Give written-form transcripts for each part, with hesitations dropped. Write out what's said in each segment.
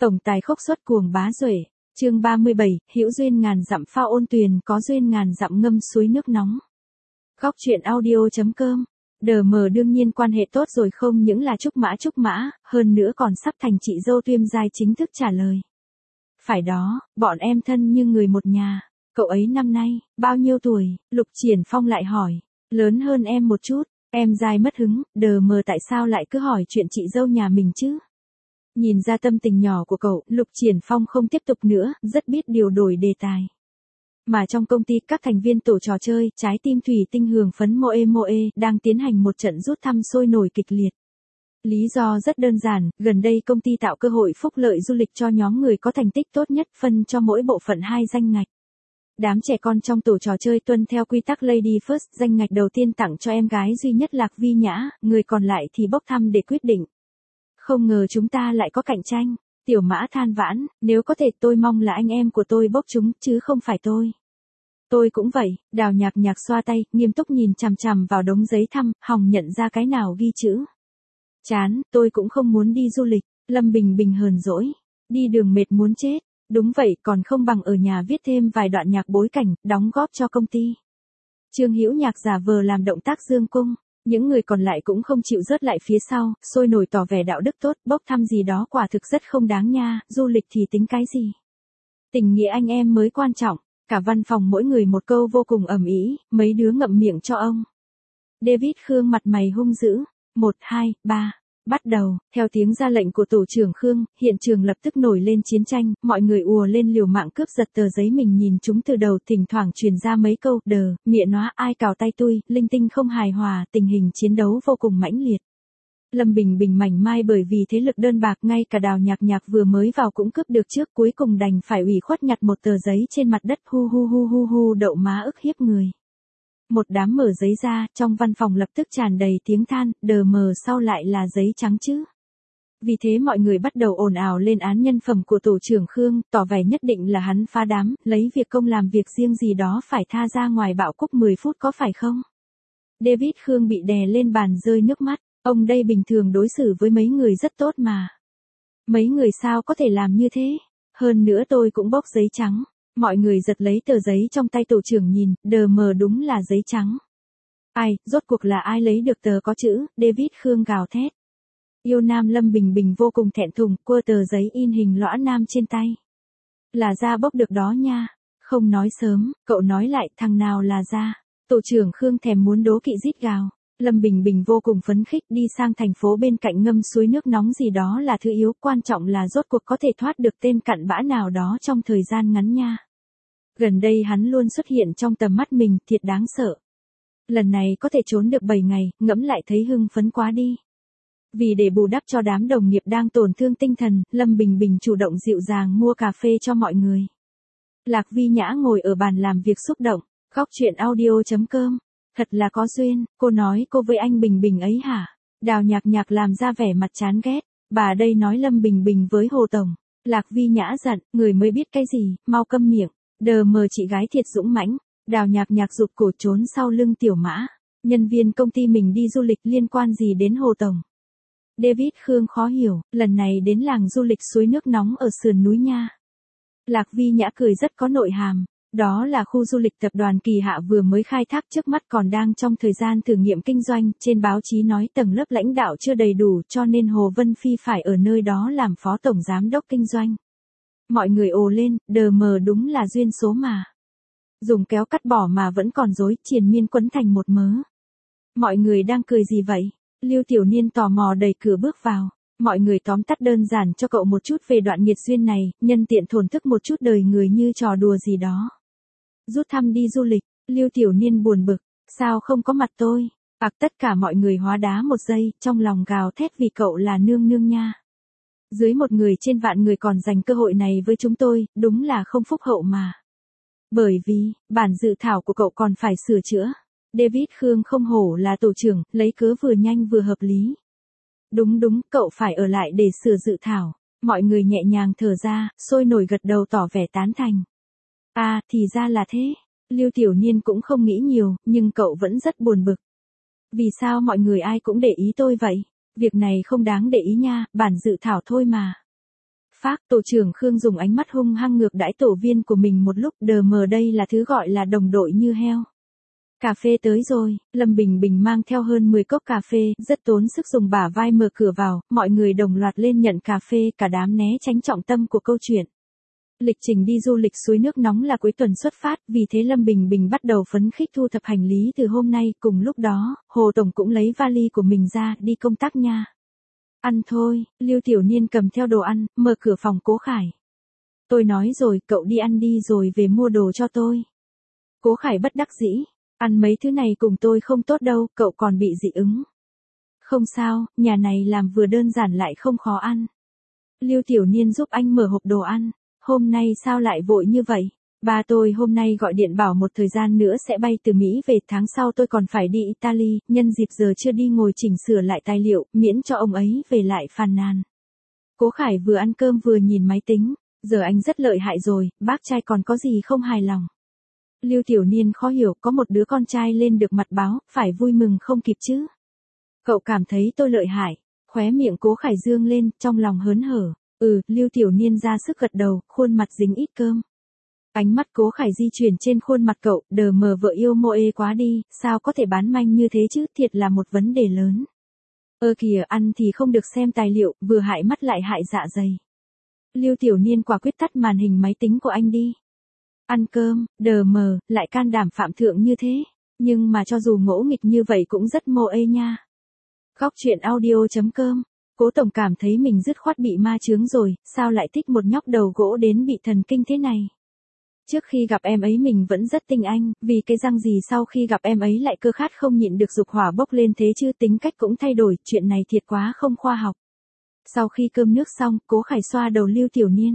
Tổng tài khốc xuất cuồng bá duệ, chương 37, hữu duyên ngàn dặm phao ôn tuyền, có duyên ngàn dặm ngâm suối nước nóng. Góc truyện audio.com. DM đương nhiên quan hệ tốt rồi, không những là trúc mã, hơn nữa còn sắp thành chị dâu Tuyêm Giai chính thức trả lời. Phải đó, bọn em thân như người một nhà. Cậu ấy năm nay, bao nhiêu tuổi? Lục Triển Phong lại hỏi. Lớn hơn em một chút. Em Giai mất hứng, DM tại sao lại cứ hỏi chuyện chị dâu nhà mình chứ? Nhìn ra tâm tình nhỏ của cậu, Lục Triển Phong không tiếp tục nữa, rất biết điều đổi đề tài. Mà trong công ty các thành viên tổ trò chơi, trái tim thủy tinh hưởng phấn Moe đang tiến hành một trận rút thăm sôi nổi kịch liệt. Lý do rất đơn giản, gần đây công ty tạo cơ hội phúc lợi du lịch cho nhóm người có thành tích tốt nhất, phân cho mỗi bộ phận 2 danh ngạch. Đám trẻ con trong tổ trò chơi tuân theo quy tắc Lady First, danh ngạch đầu tiên tặng cho em gái duy nhất Lạc Vi Nhã, người còn lại thì bốc thăm để quyết định. Không ngờ chúng ta lại có cạnh tranh. Tiểu Mã than vãn, nếu có thể tôi mong là anh em của tôi bốc chúng, chứ không phải tôi. Tôi cũng vậy. Đào Nhạc Nhạc xoa tay, nghiêm túc nhìn chằm chằm vào đống giấy thăm, hòng nhận ra cái nào ghi chữ. Chán, tôi cũng không muốn đi du lịch. Lâm Bình Bình hờn dỗi. Đi đường mệt muốn chết. Đúng vậy, còn không bằng ở nhà viết thêm vài đoạn nhạc bối cảnh, đóng góp cho công ty. Trương Hữu Nhạc giả vờ làm động tác dương cung. Những người còn lại cũng không chịu rớt lại phía sau, sôi nổi tỏ vẻ đạo đức tốt, bốc thăm gì đó quả thực rất không đáng nha, du lịch thì tính cái gì. Tình nghĩa anh em mới quan trọng, cả văn phòng mỗi người một câu vô cùng ầm ĩ, mấy đứa ngậm miệng cho ông. David Khương mặt mày hung dữ, 1, 2, 3. Bắt đầu, theo tiếng ra lệnh của tổ trưởng Khương, hiện trường lập tức nổi lên chiến tranh, mọi người ùa lên liều mạng cướp giật tờ giấy mình nhìn chúng từ đầu, thỉnh thoảng truyền ra mấy câu, đờ, mịa nóa, ai cào tay tui, linh tinh không hài hòa, tình hình chiến đấu vô cùng mãnh liệt. Lâm Bình Bình mảnh mai bởi vì thế lực đơn bạc, ngay cả Đào Nhạc Nhạc vừa mới vào cũng cướp được trước, cuối cùng đành phải ủy khuất nhặt một tờ giấy trên mặt đất, hu đậu má ức hiếp người. Một đám mở giấy ra, trong văn phòng lập tức tràn đầy tiếng than, đờ mờ sau lại là giấy trắng chứ. Vì thế mọi người bắt đầu ồn ào lên án nhân phẩm của tổ trưởng Khương, tỏ vẻ nhất định là hắn phá đám, lấy việc công làm việc riêng gì đó phải tha ra ngoài bạo cúc 10 phút có phải không? David Khương bị đè lên bàn rơi nước mắt, ông đây bình thường đối xử với mấy người rất tốt mà. Mấy người sao có thể làm như thế? Hơn nữa tôi cũng bốc giấy trắng. Mọi người giật lấy tờ giấy trong tay tổ trưởng nhìn, đờ mờ đúng là giấy trắng. Ai, rốt cuộc là ai lấy được tờ có chữ, David Khương gào thét. Yêu nam Lâm Bình Bình vô cùng thẹn thùng, quơ tờ giấy in hình lõa nam trên tay. Là ra bốc được đó nha. Không nói sớm, cậu nói lại, thằng nào là ra. Tổ trưởng Khương thèm muốn đố kỵ rít gào. Lâm Bình Bình vô cùng phấn khích, đi sang thành phố bên cạnh ngâm suối nước nóng gì đó là thứ yếu, quan trọng là rốt cuộc có thể thoát được tên cặn bã nào đó trong thời gian ngắn nha. Gần đây hắn luôn xuất hiện trong tầm mắt mình, thiệt đáng sợ. Lần này có thể trốn được 7 ngày, ngẫm lại thấy hưng phấn quá đi. Vì để bù đắp cho đám đồng nghiệp đang tổn thương tinh thần, Lâm Bình Bình chủ động dịu dàng mua cà phê cho mọi người. Lạc Vi Nhã ngồi ở bàn làm việc xúc động, góc truyện audio.com. Thật là có duyên, cô nói cô với anh Bình Bình ấy hả? Đào Nhạc Nhạc làm ra vẻ mặt chán ghét, bà đây nói Lâm Bình Bình với Hồ Tổng. Lạc Vi Nhã giận, người mới biết cái gì, mau câm miệng. Đờ mờ chị gái thiệt dũng mãnh. Đào Nhạc Nhạc rụt cổ trốn sau lưng Tiểu Mã. Nhân viên công ty mình đi du lịch liên quan gì đến Hồ Tổng? David Khương khó hiểu, lần này đến làng du lịch suối nước nóng ở sườn núi nha. Lạc Vi Nhã cười rất có nội hàm. Đó là khu du lịch tập đoàn Kỳ Hạ vừa mới khai thác, trước mắt còn đang trong thời gian thử nghiệm kinh doanh, trên báo chí nói tầng lớp lãnh đạo chưa đầy đủ cho nên Hồ Vân Phi phải ở nơi đó làm phó tổng giám đốc kinh doanh. Mọi người ồ lên, đờ mờ đúng là duyên số mà. Dùng kéo cắt bỏ mà vẫn còn rối, triền miên quấn thành một mớ. Mọi người đang cười gì vậy? Lưu Tiểu Niên tò mò đẩy cửa bước vào. Mọi người tóm tắt đơn giản cho cậu một chút về đoạn nghiệt duyên này, nhân tiện thổn thức một chút đời người như trò đùa gì đó. Rút thăm đi du lịch, Lưu Tiểu Niên buồn bực, sao không có mặt tôi? Tất cả mọi người hóa đá một giây, trong lòng gào thét vì cậu là nương nương nha. Dưới 1 người trên vạn người còn dành cơ hội này với chúng tôi, đúng là không phúc hậu mà. Bởi vì, bản dự thảo của cậu còn phải sửa chữa. David Khương không hổ là tổ trưởng, lấy cớ vừa nhanh vừa hợp lý. Đúng, cậu phải ở lại để sửa dự thảo. Mọi người nhẹ nhàng thở ra, sôi nổi gật đầu tỏ vẻ tán thành. Thì ra là thế. Lưu Tiểu Niên cũng không nghĩ nhiều, nhưng cậu vẫn rất buồn bực. Vì sao mọi người ai cũng để ý tôi vậy? Việc này không đáng để ý nha, bản dự thảo thôi mà. Phác, tổ trưởng Khương dùng ánh mắt hung hăng ngược đãi tổ viên của mình một lúc, đờ mờ đây là thứ gọi là đồng đội như heo. Cà phê tới rồi, Lâm Bình Bình mang theo hơn 10 cốc cà phê, rất tốn sức dùng bả vai mở cửa vào, mọi người đồng loạt lên nhận cà phê, cả đám né tránh trọng tâm của câu chuyện. Lịch trình đi du lịch suối nước nóng là cuối tuần xuất phát, vì thế Lâm Bình Bình bắt đầu phấn khích thu thập hành lý từ hôm nay, cùng lúc đó, Hồ Tổng cũng lấy vali của mình ra, đi công tác nha. Ăn thôi, Lưu Tiểu Niên cầm theo đồ ăn, mở cửa phòng Cố Khải. Tôi nói rồi, cậu đi ăn đi rồi về mua đồ cho tôi. Cố Khải bất đắc dĩ, ăn mấy thứ này cùng tôi không tốt đâu, cậu còn bị dị ứng. Không sao, nhà này làm vừa đơn giản lại không khó ăn. Lưu Tiểu Niên giúp anh mở hộp đồ ăn. Hôm nay sao lại vội như vậy? Ba tôi hôm nay gọi điện bảo một thời gian nữa sẽ bay từ Mỹ về, tháng sau tôi còn phải đi Italy, nhân dịp giờ chưa đi ngồi chỉnh sửa lại tài liệu, miễn cho ông ấy về lại phàn nàn. Cố Khải vừa ăn cơm vừa nhìn máy tính, giờ anh rất lợi hại rồi, bác trai còn có gì không hài lòng. Lưu Tiểu Niên khó hiểu, có một đứa con trai lên được mặt báo, phải vui mừng không kịp chứ. Cậu cảm thấy tôi lợi hại, khóe miệng Cố Khải dương lên, trong lòng hớn hở. Lưu Tiểu Niên ra sức gật đầu, khuôn mặt dính ít cơm. Ánh mắt Cố Khải di chuyển trên khuôn mặt cậu, đờ mờ vợ yêu mô ê quá đi, sao có thể bán manh như thế chứ, thiệt là một vấn đề lớn. Kìa, ăn thì không được xem tài liệu, vừa hại mắt lại hại dạ dày. Lưu Tiểu Niên quả quyết tắt màn hình máy tính của anh đi. Ăn cơm, đờ mờ, lại can đảm phạm thượng như thế, nhưng mà cho dù ngỗ nghịch như vậy cũng rất mô ê nha. Góc truyện audio.com. Cố Tổng cảm thấy mình dứt khoát bị ma chướng rồi, sao lại thích một nhóc đầu gỗ đến bị thần kinh thế này. Trước khi gặp em ấy mình vẫn rất tinh anh, vì cái răng gì sau khi gặp em ấy lại cơ khát không nhịn được dục hỏa bốc lên thế chứ, tính cách cũng thay đổi, chuyện này thiệt quá không khoa học. Sau khi cơm nước xong, Cố Khải xoa đầu Lưu Tiểu Niên.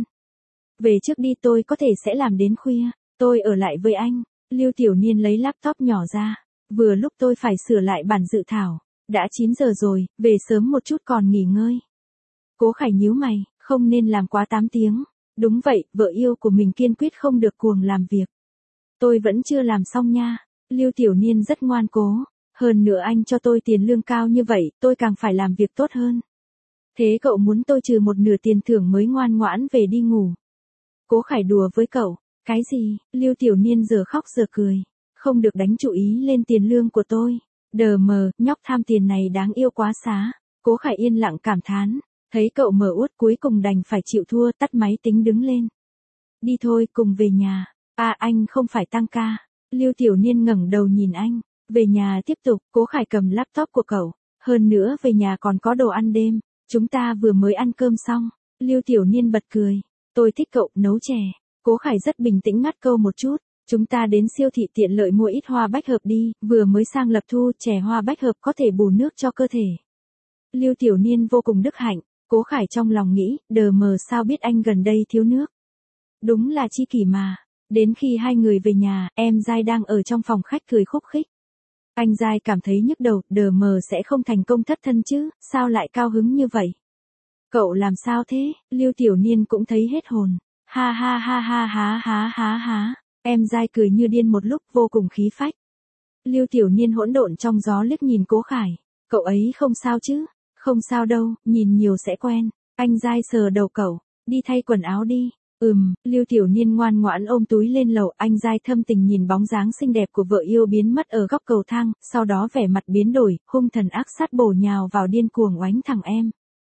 Về trước đi, tôi có thể sẽ làm đến khuya, tôi ở lại với anh. Lưu Tiểu Niên lấy laptop nhỏ ra, vừa lúc tôi phải sửa lại bản dự thảo. Đã 9 giờ rồi, về sớm một chút còn nghỉ ngơi. Cố Khải nhíu mày, không nên làm quá 8 tiếng. Đúng vậy, vợ yêu của mình kiên quyết không được cuồng làm việc. Tôi vẫn chưa làm xong nha. Lưu Tiểu Niên rất ngoan cố. Hơn nữa anh cho tôi tiền lương cao như vậy, tôi càng phải làm việc tốt hơn. Thế cậu muốn tôi trừ một nửa tiền thưởng mới ngoan ngoãn về đi ngủ. Cố Khải đùa với cậu. Cái gì? Lưu Tiểu Niên giờ khóc giờ cười. Không được đánh chú ý lên tiền lương của tôi. Đờ mờ, nhóc tham tiền này đáng yêu quá xá. Cố Khải yên lặng cảm thán. Thấy cậu mờ uất cuối cùng đành phải chịu thua, tắt máy tính đứng lên. Đi thôi, cùng về nhà. Anh không phải tăng ca. Lưu Tiểu Niên ngẩng đầu nhìn anh. Về nhà tiếp tục, Cố Khải cầm laptop của cậu. Hơn nữa về nhà còn có đồ ăn đêm. Chúng ta vừa mới ăn cơm xong. Lưu Tiểu Niên bật cười. Tôi thích cậu nấu chè. Cố Khải rất bình tĩnh ngắt câu một chút. Chúng ta đến siêu thị tiện lợi mua ít hoa bách hợp đi, vừa mới sang lập thu, chè hoa bách hợp có thể bù nước cho cơ thể. Lưu Tiểu Niên vô cùng đức hạnh, Cố Khải trong lòng nghĩ, đờ mờ sao biết anh gần đây thiếu nước. Đúng là chi kỷ mà. Đến khi hai người về nhà, em Giai đang ở trong phòng khách cười khúc khích. Anh Giai cảm thấy nhức đầu, đờ mờ sẽ không thành công thất thân chứ, sao lại cao hứng như vậy? Cậu làm sao thế? Lưu Tiểu Niên cũng thấy hết hồn. Ha ha ha ha ha ha ha ha. Em Giai cười như điên một lúc, vô cùng khí phách. Lưu Tiểu Niên hỗn độn trong gió liếc nhìn Cố Khải. Cậu ấy không sao chứ? Không sao đâu, nhìn nhiều sẽ quen. Anh Giai sờ đầu cậu. Đi thay quần áo đi. Lưu Tiểu Niên ngoan ngoãn ôm túi lên lầu. Anh Giai thâm tình nhìn bóng dáng xinh đẹp của vợ yêu biến mất ở góc cầu thang. Sau đó vẻ mặt biến đổi, hung thần ác sát bổ nhào vào điên cuồng oánh thằng em.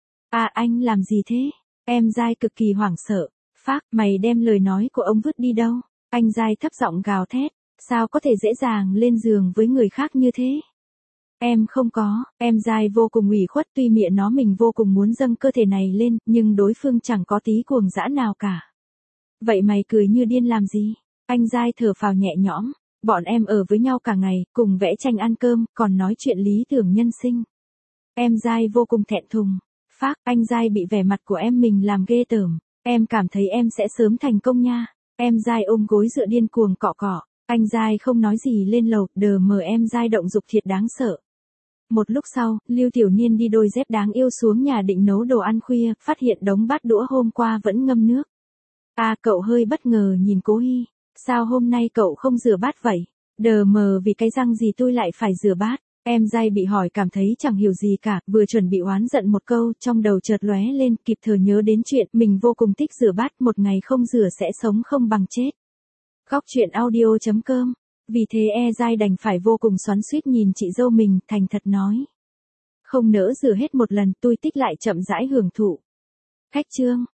Anh làm gì thế? Em Giai cực kỳ hoảng sợ. Phác, mày đem lời nói của ông vứt đi đâu? Anh Giai thấp giọng gào thét, sao có thể dễ dàng lên giường với người khác như thế? Em không có, em Giai vô cùng ủy khuất, tuy miệng nó mình vô cùng muốn dâng cơ thể này lên, nhưng đối phương chẳng có tí cuồng dã nào cả. Vậy mày cười như điên làm gì? Anh Giai thở phào nhẹ nhõm, bọn em ở với nhau cả ngày, cùng vẽ tranh ăn cơm, còn nói chuyện lý tưởng nhân sinh. Em Giai vô cùng thẹn thùng, Phác, anh Giai bị vẻ mặt của em mình làm ghê tởm, em cảm thấy em sẽ sớm thành công nha. Em Giai ôm gối dựa điên cuồng cọ cọ, anh Giai không nói gì lên lầu, đờ mờ em Giai động dục thiệt đáng sợ. Một lúc sau, Lưu Tiểu Niên đi đôi dép đáng yêu xuống nhà định nấu đồ ăn khuya, phát hiện đống bát đũa hôm qua vẫn ngâm nước. Cậu hơi bất ngờ nhìn Cố Hy, sao hôm nay cậu không rửa bát vậy? Đờ mờ vì cái răng gì tôi lại phải rửa bát. Em dai bị hỏi cảm thấy chẳng hiểu gì cả, vừa chuẩn bị oán giận một câu, trong đầu chợt lóe lên, kịp thời nhớ đến chuyện mình vô cùng thích rửa bát, một ngày không rửa sẽ sống không bằng chết. Góc truyện audio.com. Vì thế dai đành phải vô cùng xoắn xuýt nhìn chị dâu mình, thành thật nói. Không nỡ rửa hết một lần, tôi tích lại chậm rãi hưởng thụ. Khách chương.